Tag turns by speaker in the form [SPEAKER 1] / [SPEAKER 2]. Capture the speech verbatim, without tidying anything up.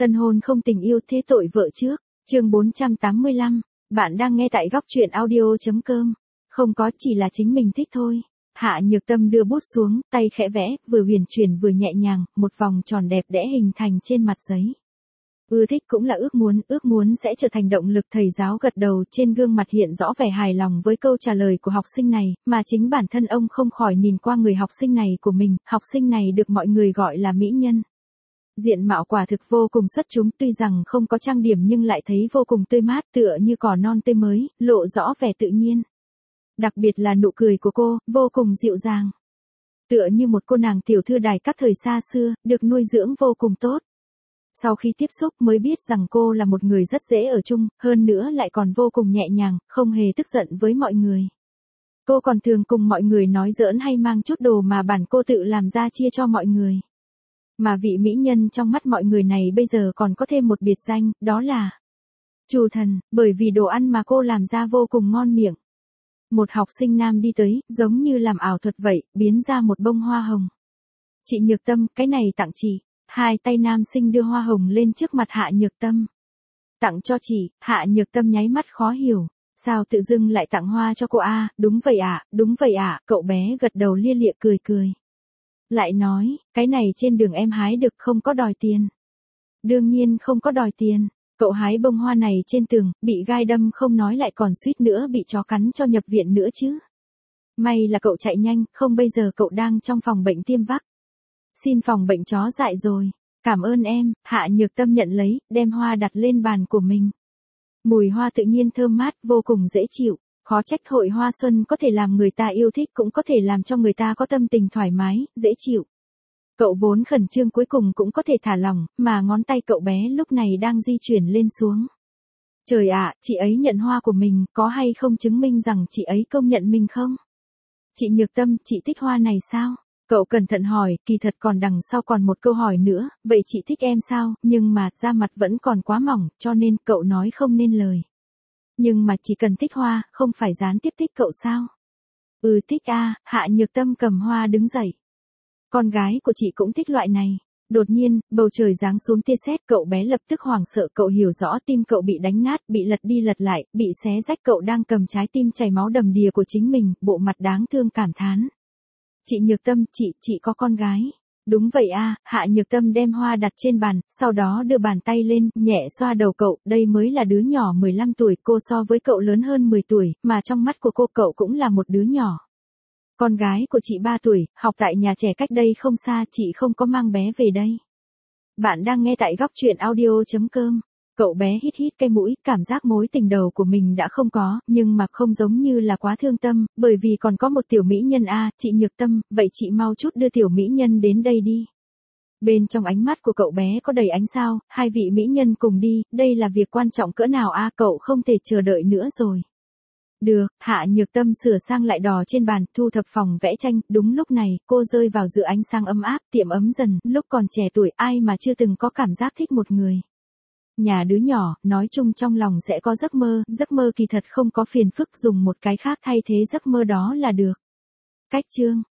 [SPEAKER 1] Tân hôn không tình yêu thế tội vợ trước, chương bốn trăm tám mươi lăm, bạn đang nghe tại góc truyện audio.com. Không có, chỉ là chính mình thích thôi. Hạ Nhược Tâm đưa bút xuống, tay khẽ vẽ, vừa huyền chuyển vừa nhẹ nhàng, một vòng tròn đẹp đẽ hình thành trên mặt giấy. Ưa thích cũng là ước muốn, ước muốn sẽ trở thành động lực. Thầy giáo gật đầu, trên gương mặt hiện rõ vẻ hài lòng với câu trả lời của học sinh này, mà chính bản thân ông không khỏi nhìn qua người học sinh này của mình. Học sinh này được mọi người gọi là mỹ nhân. Diện mạo quả thực vô cùng xuất chúng, tuy rằng không có trang điểm nhưng lại thấy vô cùng tươi mát, tựa như cỏ non tươi mới, lộ rõ vẻ tự nhiên. Đặc biệt là nụ cười của cô, vô cùng dịu dàng. Tựa như một cô nàng tiểu thư đài các thời xa xưa, được nuôi dưỡng vô cùng tốt. Sau khi tiếp xúc mới biết rằng cô là một người rất dễ ở chung, hơn nữa lại còn vô cùng nhẹ nhàng, không hề tức giận với mọi người. Cô còn thường cùng mọi người nói giỡn hay mang chút đồ mà bản cô tự làm ra chia cho mọi người. Mà vị mỹ nhân trong mắt mọi người này bây giờ còn có thêm một biệt danh, đó là Trù Thần, bởi vì đồ ăn mà cô làm ra vô cùng ngon miệng. Một học sinh nam đi tới, giống như làm ảo thuật vậy, biến ra một bông hoa hồng. Chị Nhược Tâm, cái này tặng chị. Hai tay nam sinh đưa hoa hồng lên trước mặt Hạ Nhược Tâm. Tặng cho chị. Hạ Nhược Tâm nháy mắt khó hiểu. Sao tự dưng lại tặng hoa cho cô a? À? Đúng vậy ạ, à, đúng vậy ạ, à. Cậu bé gật đầu lia lịa cười cười. Lại nói, cái này trên đường em hái được, không có đòi tiền. Đương nhiên không có đòi tiền. Cậu hái bông hoa này trên tường, bị gai đâm không nói lại còn suýt nữa bị chó cắn cho nhập viện nữa chứ. May là cậu chạy nhanh, không bây giờ cậu đang trong phòng bệnh tiêm vắc. Xin phòng bệnh chó dại rồi. Cảm ơn em. Hạ Nhược Tâm nhận lấy, đem hoa đặt lên bàn của mình. Mùi hoa tự nhiên thơm mát, vô cùng dễ chịu. Khó trách hội hoa xuân có thể làm người ta yêu thích, cũng có thể làm cho người ta có tâm tình thoải mái, dễ chịu. Cậu vốn khẩn trương cuối cùng cũng có thể thả lỏng, mà ngón tay cậu bé lúc này đang di chuyển lên xuống. Trời ạ, chị ấy nhận hoa của mình, có hay không chứng minh rằng chị ấy công nhận mình không? Chị Nhược Tâm, chị thích hoa này sao? Cậu cẩn thận hỏi, kỳ thật còn đằng sau còn một câu hỏi nữa, vậy chị thích em sao? Nhưng mà da mặt vẫn còn quá mỏng, cho nên cậu nói không nên lời. Nhưng mà chỉ cần thích hoa, không phải gián tiếp thích cậu sao? Ừ thích a. À. Hạ Nhược Tâm cầm hoa đứng dậy. Con gái của chị cũng thích loại này. Đột nhiên, bầu trời giáng xuống tia sét, cậu bé lập tức hoảng sợ, cậu hiểu rõ tim cậu bị đánh nát, bị lật đi lật lại, bị xé rách, cậu đang cầm trái tim chảy máu đầm đìa của chính mình, bộ mặt đáng thương cảm thán. Chị Nhược Tâm, chị, chị có con gái. Đúng vậy a. À. Hạ Nhược Tâm đem hoa đặt trên bàn, sau đó đưa bàn tay lên, nhẹ xoa đầu cậu, đây mới là đứa nhỏ mười lăm tuổi, cô so với cậu lớn hơn mười tuổi, mà trong mắt của cô cậu cũng là một đứa nhỏ. Con gái của chị ba tuổi, học tại nhà trẻ cách đây không xa, chị không có mang bé về đây. Bạn đang nghe tại góc truyện audio.com. Cậu bé hít hít cái mũi, cảm giác mối tình đầu của mình đã không có, nhưng mà không giống như là quá thương tâm, bởi vì còn có một tiểu mỹ nhân a. À, chị Nhược Tâm, vậy chị mau chút đưa tiểu mỹ nhân đến đây đi. Bên trong ánh mắt của cậu bé có đầy ánh sao, hai vị mỹ nhân cùng đi, đây là việc quan trọng cỡ nào a. À, cậu không thể chờ đợi nữa rồi. Được, Hạ Nhược Tâm sửa sang lại đò trên bàn, thu thập phòng vẽ tranh, đúng lúc này, cô rơi vào giữa ánh sáng ấm áp, tiệm ấm dần, lúc còn trẻ tuổi ai mà chưa từng có cảm giác thích một người. Nhà đứa nhỏ, nói chung trong lòng sẽ có giấc mơ, giấc mơ kỳ thật không có phiền phức, dùng một cái khác thay thế giấc mơ đó là được. Cách chương